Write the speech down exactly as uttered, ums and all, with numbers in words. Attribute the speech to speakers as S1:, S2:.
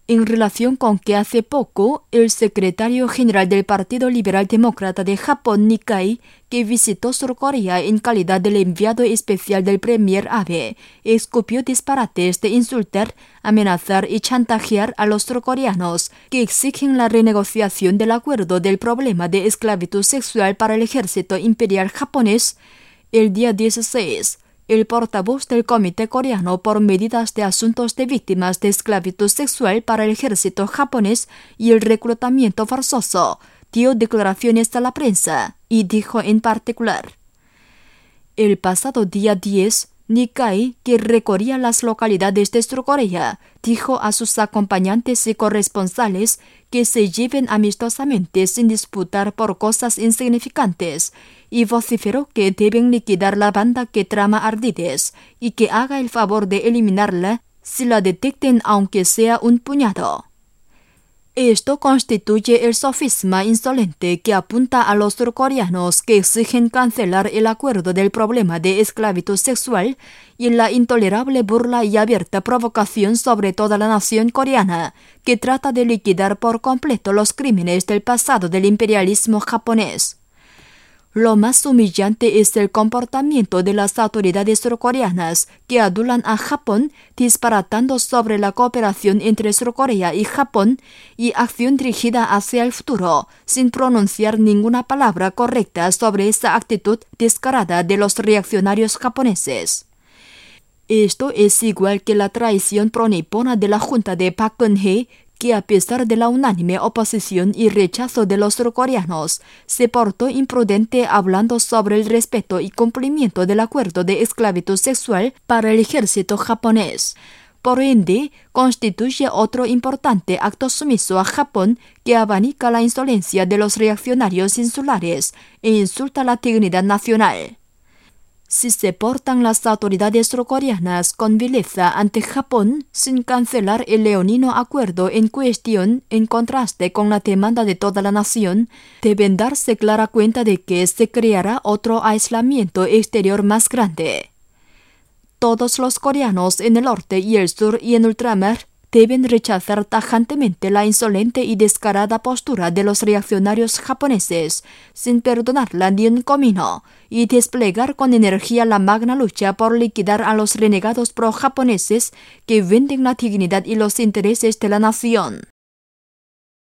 S1: en relación con que hace poco el secretario general del Partido Liberal Demócrata de Japón, Nikkei, que visitó Surcorea en calidad del enviado especial del premier Abe, escupió disparates de insultar, amenazar y chantajear a los surcoreanos que exigen la renegociación del acuerdo del problema de esclavitud sexual para el ejército imperial japonés. El día dieciséis, el portavoz del Comité Coreano por Medidas de Asuntos de Víctimas de Esclavitud Sexual para el ejército japonés y el reclutamiento forzoso, dio declaraciones a la prensa y dijo en particular: el pasado día diez, Nikkei, que recorría las localidades de Surcorea, dijo a sus acompañantes y corresponsales que se lleven amistosamente sin disputar por cosas insignificantes, y vociferó que deben liquidar la banda que trama ardides y que haga el favor de eliminarla si la detecten aunque sea un puñado. Esto constituye el sofisma insolente que apunta a los surcoreanos que exigen cancelar el acuerdo del problema de esclavitud sexual y la intolerable burla y abierta provocación sobre toda la nación coreana, que trata de liquidar por completo los crímenes del pasado del imperialismo japonés. Lo más humillante es el comportamiento de las autoridades surcoreanas que adulan a Japón disparatando sobre la cooperación entre Surcorea y Japón y acción dirigida hacia el futuro, sin pronunciar ninguna palabra correcta sobre esa actitud descarada de los reaccionarios japoneses. Esto es igual que la traición pronipona de la Junta de Park Geun-hye, que a pesar de la unánime oposición y rechazo de los surcoreanos, se portó imprudente hablando sobre el respeto y cumplimiento del acuerdo de esclavitud sexual para el ejército japonés. Por ende, constituye otro importante acto sumiso a Japón que abanica la insolencia de los reaccionarios insulares e insulta la dignidad nacional. Si se portan las autoridades surcoreanas con vileza ante Japón sin cancelar el leonino acuerdo en cuestión en contraste con la demanda de toda la nación, deben darse clara cuenta de que se creará otro aislamiento exterior más grande. Todos los coreanos en el norte y el sur y en ultramar deben rechazar tajantemente la insolente y descarada postura de los reaccionarios japoneses, sin perdonarla ni un comino, y desplegar con energía la magna lucha por liquidar a los renegados pro-japoneses que venden la dignidad y los intereses de la nación.